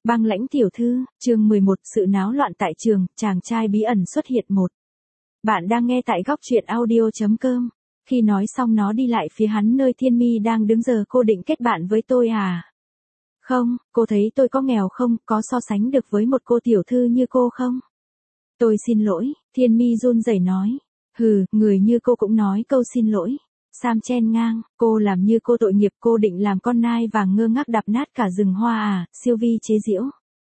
Băng lãnh tiểu thư, chương 11, sự náo loạn tại trường, chàng trai bí ẩn xuất hiện một. Bạn đang nghe tại góc truyện audio.com. Khi nói xong nó đi lại phía hắn nơi Thiên Mi đang đứng. Giờ cô định kết bạn với tôi à? Không, cô thấy tôi có nghèo không, có so sánh được với một cô tiểu thư như cô không? Tôi xin lỗi, Thiên Mi run rẩy nói. Hừ, người như cô cũng nói câu xin lỗi. Sam chen ngang, cô làm như cô tội nghiệp, cô định làm con nai vàng ngơ ngác đạp nát cả rừng hoa à? Sylvie chế giễu.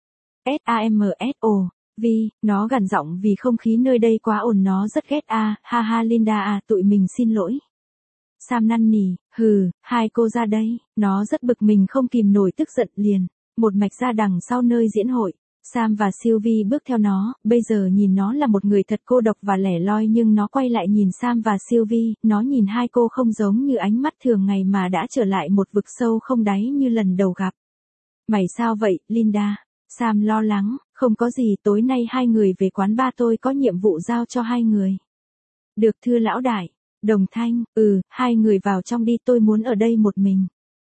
SAMSO, Vi, nó gằn giọng vì không khí nơi đây quá ồn, nó rất ghét a, ha ha Linda à, tụi mình xin lỗi. Sam năn nỉ, hừ, hai cô ra đây, nó rất bực mình không kìm nổi tức giận liền, một mạch ra đằng sau nơi diễn hội. Sam và Sylvie bước theo nó, bây giờ nhìn nó là một người thật cô độc và lẻ loi, nhưng nó quay lại nhìn Sam và Sylvie, nó nhìn hai cô không giống như ánh mắt thường ngày mà đã trở lại một vực sâu không đáy như lần đầu gặp. Mày sao vậy, Linda? Sam lo lắng, không có gì, tối nay hai người về quán bar, tôi có nhiệm vụ giao cho hai người. Được thưa lão đại. Đồng thanh, hai người vào trong đi, tôi muốn ở đây một mình.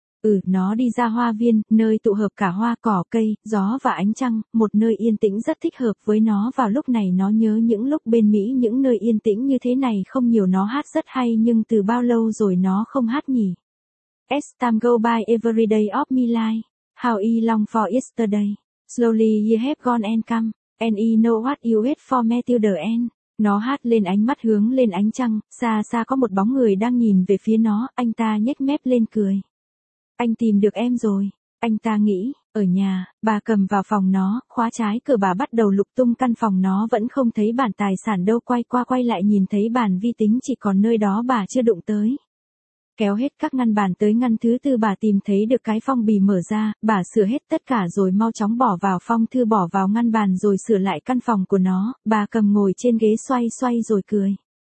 Nó đi ra hoa viên, nơi tụ hợp cả hoa cỏ cây, gió và ánh trăng, một nơi yên tĩnh rất thích hợp với nó vào lúc này. Nó nhớ những lúc bên Mỹ, những nơi yên tĩnh như thế này không nhiều. Nó hát rất hay, nhưng từ bao lâu rồi nó không hát nhỉ? As time go by every day of my life, how I long for yesterday, slowly you have gone and come, and I know what you wait for me till the end. Nó hát lên, ánh mắt hướng lên ánh trăng, xa xa có một bóng người đang nhìn về phía nó, anh ta nhếch mép lên cười. Anh tìm được em rồi, anh ta nghĩ, ở nhà. Bà cầm vào phòng nó, khóa trái cửa, bà bắt đầu lục tung căn phòng, nó vẫn không thấy bản tài sản đâu, quay qua quay lại nhìn thấy bàn vi tính chỉ còn nơi đó bà chưa đụng tới. Kéo hết các ngăn bàn tới ngăn thứ tư, bà tìm thấy được cái phong bì mở ra, bà sửa hết tất cả rồi mau chóng bỏ vào phong thư, bỏ vào ngăn bàn rồi sửa lại căn phòng của nó. Bà cầm ngồi trên ghế xoay xoay rồi cười.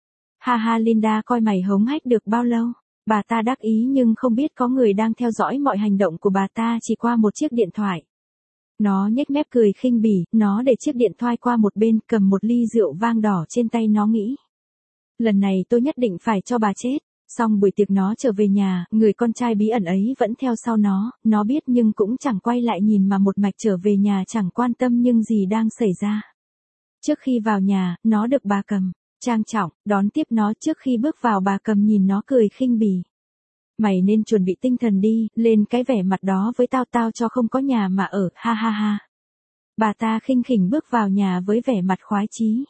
Ha ha Linda, coi mày hống hách được bao lâu. Bà ta đắc ý nhưng không biết có người đang theo dõi mọi hành động của bà ta chỉ qua một chiếc điện thoại. Nó nhếch mép cười khinh bỉ, nó để chiếc điện thoại qua một bên, cầm một ly rượu vang đỏ trên tay, nó nghĩ. Lần này tôi nhất định phải cho bà chết. Xong buổi tiệc nó trở về nhà, người con trai bí ẩn ấy vẫn theo sau nó biết nhưng cũng chẳng quay lại nhìn mà một mạch trở về nhà, chẳng quan tâm nhưng gì đang xảy ra. Trước khi vào nhà, nó được bà cầm trang trọng đón tiếp nó. Trước khi bước vào, bà cầm nhìn nó cười khinh bỉ. Mày nên chuẩn bị tinh thần đi, lên cái vẻ mặt đó với tao cho không có nhà mà ở, ha ha ha. Bà ta khinh khỉnh bước vào nhà với vẻ mặt khoái chí.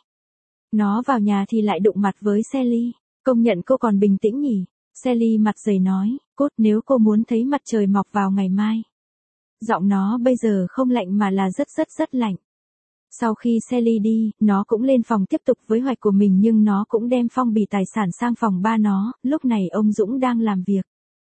Nó vào nhà thì lại đụng mặt với Sally. Công nhận cô còn bình tĩnh nhỉ? Sally mặt dày nói, cốt, nếu cô muốn thấy mặt trời mọc vào ngày mai. Giọng nó bây giờ không lạnh mà là rất lạnh. Sau khi Sally đi, nó cũng lên phòng tiếp tục với hoạch của mình, nhưng nó cũng đem phong bì tài sản sang phòng ba nó. Lúc này ông Dũng đang làm việc.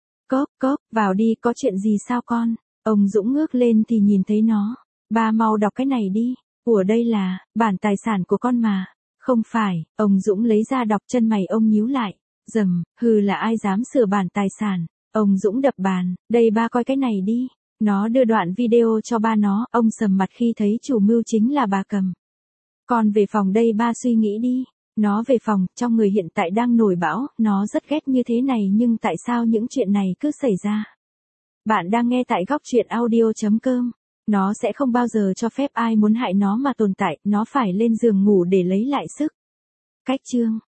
Cốp, vào đi, có chuyện gì sao con? Ông Dũng ngước lên thì nhìn thấy nó. Ba mau đọc cái này đi. Ủa, đây là bản tài sản của con mà. Không phải, ông Dũng lấy ra đọc, chân mày ông nhíu lại. Hừ, là ai dám sửa bản tài sản? Ông Dũng đập bàn, đây ba coi cái này đi. Nó đưa đoạn video cho ba nó, ông sầm mặt khi thấy chủ mưu chính là bà cầm. Con về phòng đây, ba suy nghĩ đi. Nó về phòng, trong người hiện tại đang nổi bão, nó rất ghét như thế này, nhưng tại sao những chuyện này cứ xảy ra? Bạn đang nghe tại góc truyện audio.com. Nó sẽ không bao giờ cho phép ai muốn hại nó mà tồn tại, nó phải lên giường ngủ để lấy lại sức. Cách chương